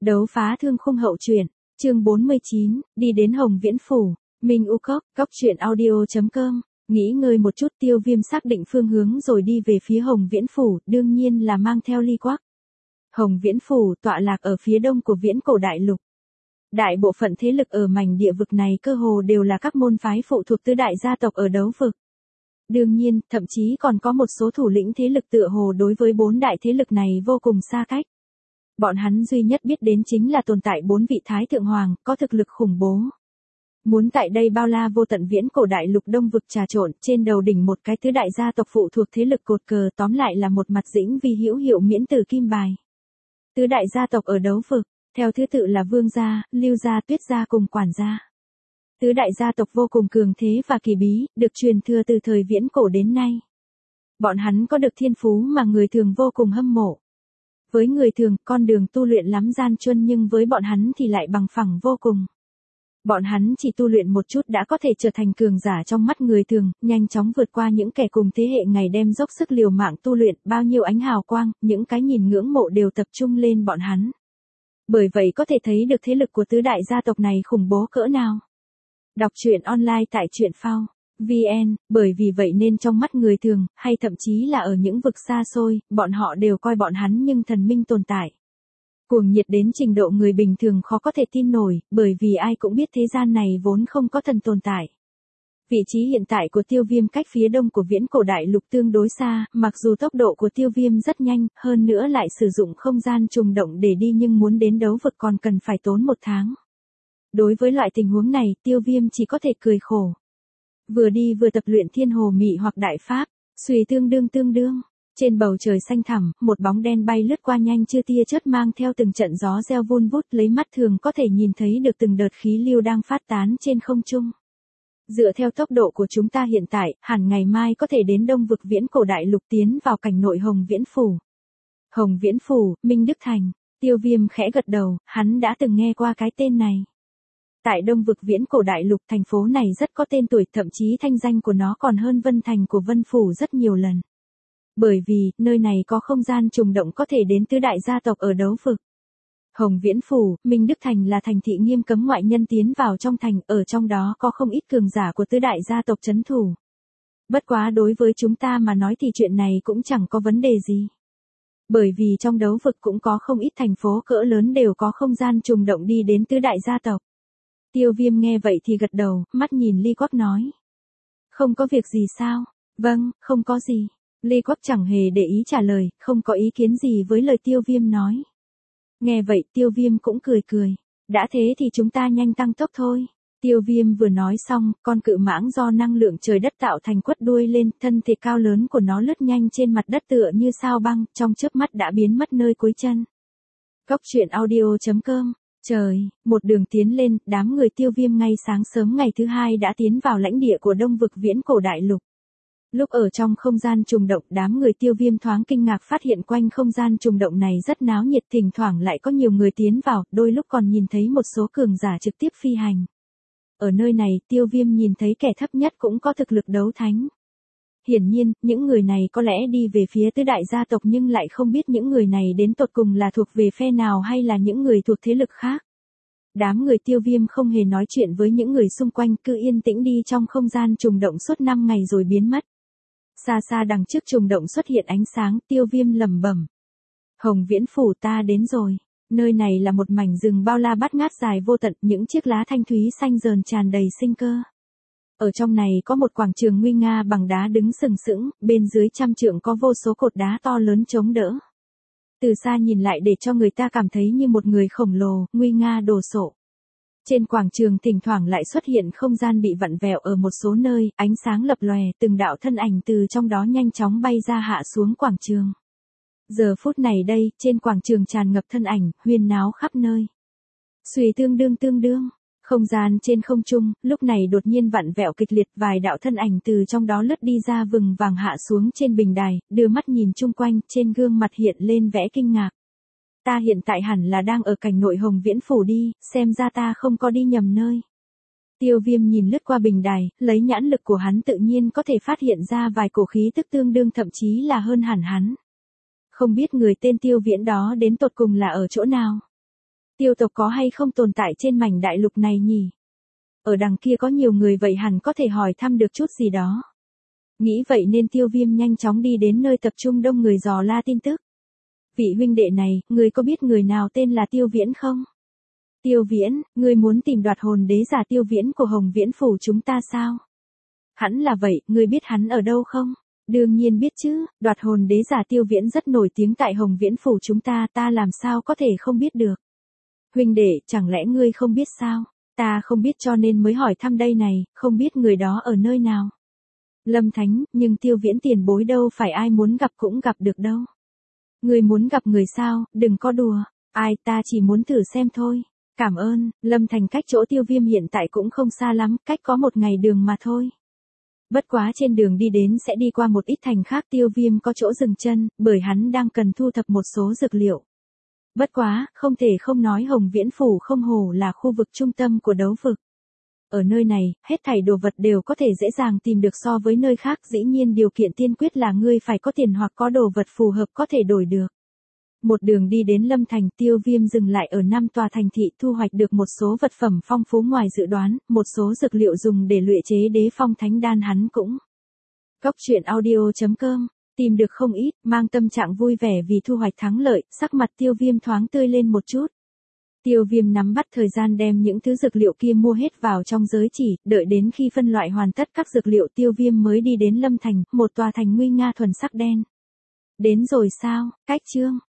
Đấu phá thương khung hậu truyện, chương 49, đi đến Hồng Viễn Phủ, Minh U Cốc, coctruyện.audio.com, nghỉ ngơi một chút. Tiêu Viêm xác định phương hướng rồi đi về phía Hồng Viễn Phủ, đương nhiên là mang theo ly quắc. Hồng Viễn Phủ tọa lạc ở phía đông của Viễn Cổ Đại Lục. Đại bộ phận thế lực ở mảnh địa vực này cơ hồ đều là các môn phái phụ thuộc tứ đại gia tộc ở đấu vực. Đương nhiên, thậm chí còn có một số thủ lĩnh thế lực tựa hồ đối với bốn đại thế lực này vô cùng xa cách. Bọn hắn duy nhất biết đến chính là tồn tại bốn vị Thái Thượng Hoàng, có thực lực khủng bố. Muốn tại đây bao la vô tận Viễn Cổ Đại Lục đông vực trà trộn, trên đầu đỉnh một cái tứ đại gia tộc phụ thuộc thế lực cột cờ, tóm lại là một mặt dĩnh vi hữu hiệu miễn tử kim bài. Tứ đại gia tộc ở đấu vực, theo thứ tự là Vương gia, Lưu gia, Tuyết gia cùng Quản gia. Tứ đại gia tộc vô cùng cường thế và kỳ bí, được truyền thừa từ thời Viễn Cổ đến nay. Bọn hắn có được thiên phú mà người thường vô cùng hâm mộ. Với người thường, con đường tu luyện lắm gian truân, nhưng với bọn hắn thì lại bằng phẳng vô cùng. Bọn hắn chỉ tu luyện một chút đã có thể trở thành cường giả trong mắt người thường, nhanh chóng vượt qua những kẻ cùng thế hệ ngày đêm dốc sức liều mạng tu luyện, bao nhiêu ánh hào quang, những cái nhìn ngưỡng mộ đều tập trung lên bọn hắn. Bởi vậy có thể thấy được thế lực của tứ đại gia tộc này khủng bố cỡ nào. Đọc truyện online tại truyện phao VN, bởi vì vậy nên trong mắt người thường, hay thậm chí là ở những vực xa xôi, bọn họ đều coi bọn hắn như thần minh tồn tại. Cuồng nhiệt đến trình độ người bình thường khó có thể tin nổi, bởi vì ai cũng biết thế gian này vốn không có thần tồn tại. Vị trí hiện tại của Tiêu Viêm cách phía đông của Viễn Cổ Đại Lục tương đối xa, mặc dù tốc độ của Tiêu Viêm rất nhanh, hơn nữa lại sử dụng không gian trùng động để đi, nhưng muốn đến đấu vực còn cần phải tốn một tháng. Đối với loại tình huống này, Tiêu Viêm chỉ có thể cười khổ. Vừa đi vừa tập luyện Thiên Hồ Mị hoặc Đại Pháp, suy tương đương. Trên bầu trời xanh thẳm, một bóng đen bay lướt qua nhanh chưa tia chớp, mang theo từng trận gió reo vun vút, lấy mắt thường có thể nhìn thấy được từng đợt khí lưu đang phát tán trên không trung. Dựa theo tốc độ của chúng ta hiện tại, hẳn ngày mai có thể đến đông vực Viễn Cổ Đại Lục, tiến vào cảnh nội Hồng Viễn Phủ. Hồng Viễn Phủ, Minh Đức Thành. Tiêu Viêm khẽ gật đầu, hắn đã từng nghe qua cái tên này. Tại đông vực Viễn Cổ Đại Lục, thành phố này rất có tên tuổi, thậm chí thanh danh của nó còn hơn Vân Thành của Vân Phủ rất nhiều lần. Bởi vì, nơi này có không gian trùng động có thể đến tứ đại gia tộc ở đấu vực. Hồng Viễn Phủ, Minh Đức Thành là thành thị nghiêm cấm ngoại nhân tiến vào trong thành, ở trong đó có không ít cường giả của tứ đại gia tộc trấn thủ. Bất quá đối với chúng ta mà nói thì chuyện này cũng chẳng có vấn đề gì. Bởi vì trong đấu vực cũng có không ít thành phố cỡ lớn đều có không gian trùng động đi đến tứ đại gia tộc. Tiêu Viêm nghe vậy thì gật đầu, mắt nhìn Ly Quắc nói. Không có việc gì sao? Vâng, không có gì. Ly Quắc chẳng hề để ý trả lời, không có ý kiến gì với lời Tiêu Viêm nói. Nghe vậy Tiêu Viêm cũng cười. Đã thế thì chúng ta nhanh tăng tốc thôi. Tiêu Viêm vừa nói xong, con cự mãng do năng lượng trời đất tạo thành quất đuôi lên, thân thể cao lớn của nó lướt nhanh trên mặt đất tựa như sao băng, trong chớp mắt đã biến mất nơi cuối chân. coctruyện.audio.com. Trời, một đường tiến lên, đám người Tiêu Viêm ngay sáng sớm ngày thứ hai đã tiến vào lãnh địa của đông vực Viễn Cổ Đại Lục. Lúc ở trong không gian trùng động, đám người Tiêu Viêm thoáng kinh ngạc phát hiện quanh không gian trùng động này rất náo nhiệt, thỉnh thoảng lại có nhiều người tiến vào, đôi lúc còn nhìn thấy một số cường giả trực tiếp phi hành. Ở nơi này, Tiêu Viêm nhìn thấy kẻ thấp nhất cũng có thực lực đấu thánh. Hiển nhiên, những người này có lẽ đi về phía tứ đại gia tộc, nhưng lại không biết những người này đến tột cùng là thuộc về phe nào hay là những người thuộc thế lực khác. Đám người Tiêu Viêm không hề nói chuyện với những người xung quanh, cứ yên tĩnh đi trong không gian trùng động suốt 5 ngày rồi biến mất. Xa xa đằng trước trùng động xuất hiện ánh sáng, Tiêu Viêm lẩm bẩm. Hồng Viễn Phủ, ta đến rồi. Nơi này là một mảnh rừng bao la bát ngát dài vô tận, những chiếc lá thanh thúy xanh rờn tràn đầy sinh cơ. Ở trong này có một quảng trường nguy nga bằng đá đứng sừng sững, bên dưới trăm trượng có vô số cột đá to lớn chống đỡ. Từ xa nhìn lại để cho người ta cảm thấy như một người khổng lồ, nguy nga đồ sộ. Trên quảng trường thỉnh thoảng lại xuất hiện không gian bị vặn vẹo ở một số nơi, ánh sáng lập lòe, từng đạo thân ảnh từ trong đó nhanh chóng bay ra hạ xuống quảng trường. Giờ phút này đây, trên quảng trường tràn ngập thân ảnh, huyên náo khắp nơi. Suy tương đương. Không gian trên không trung, lúc này đột nhiên vặn vẹo kịch liệt, vài đạo thân ảnh từ trong đó lướt đi ra vừng vàng hạ xuống trên bình đài, đưa mắt nhìn chung quanh, trên gương mặt hiện lên vẻ kinh ngạc. Ta hiện tại hẳn là đang ở cảnh nội Hồng Viễn Phủ đi, xem ra ta không có đi nhầm nơi. Tiêu Viêm nhìn lướt qua bình đài, lấy nhãn lực của hắn tự nhiên có thể phát hiện ra vài cổ khí tức tương đương, thậm chí là hơn hẳn hắn. Không biết người tên Tiêu Viễn đó đến tột cùng là ở chỗ nào. Tiêu tộc có hay không tồn tại trên mảnh đại lục này nhỉ? Ở đằng kia có nhiều người vậy hẳn có thể hỏi thăm được chút gì đó. Nghĩ vậy nên Tiêu Viêm nhanh chóng đi đến nơi tập trung đông người dò la tin tức. Vị huynh đệ này, người có biết người nào tên là Tiêu Viễn không? Tiêu Viễn, ngươi muốn tìm đoạt hồn đế giả Tiêu Viễn của Hồng Viễn Phủ chúng ta sao? Hẳn là vậy, ngươi biết hắn ở đâu không? Đương nhiên biết chứ, đoạt hồn đế giả Tiêu Viễn rất nổi tiếng tại Hồng Viễn Phủ chúng ta làm sao có thể không biết được. Huynh đệ, chẳng lẽ ngươi không biết sao? Ta không biết cho nên mới hỏi thăm đây này, không biết người đó ở nơi nào. Lâm Thánh, nhưng Tiêu Viễn tiền bối đâu phải ai muốn gặp cũng gặp được đâu. Ngươi muốn gặp người sao, đừng có đùa, ai ta chỉ muốn thử xem thôi. Cảm ơn, Lâm Thành cách chỗ Tiêu Viêm hiện tại cũng không xa lắm, cách có một ngày đường mà thôi. Bất quá trên đường đi đến sẽ đi qua một ít thành khác Tiêu Viêm có chỗ dừng chân, bởi hắn đang cần thu thập một số dược liệu. Bất quá, không thể không nói Hồng Viễn Phủ không hổ là khu vực trung tâm của đấu vực. Ở nơi này, hết thảy đồ vật đều có thể dễ dàng tìm được so với nơi khác, dĩ nhiên điều kiện tiên quyết là ngươi phải có tiền hoặc có đồ vật phù hợp có thể đổi được. Một đường đi đến Lâm Thành, Tiêu Viêm dừng lại ở 5 tòa thành thị thu hoạch được một số vật phẩm phong phú ngoài dự đoán, một số dược liệu dùng để luyện chế đế phong thánh đan hắn cũng. Góc truyện audio.com, tìm được không ít, mang tâm trạng vui vẻ vì thu hoạch thắng lợi, sắc mặt Tiêu Viêm thoáng tươi lên một chút. Tiêu Viêm nắm bắt thời gian đem những thứ dược liệu kia mua hết vào trong giới chỉ, đợi đến khi phân loại hoàn tất các dược liệu Tiêu Viêm mới đi đến Lâm Thành, một tòa thành nguy nga thuần sắc đen. Đến rồi sao, cách chương.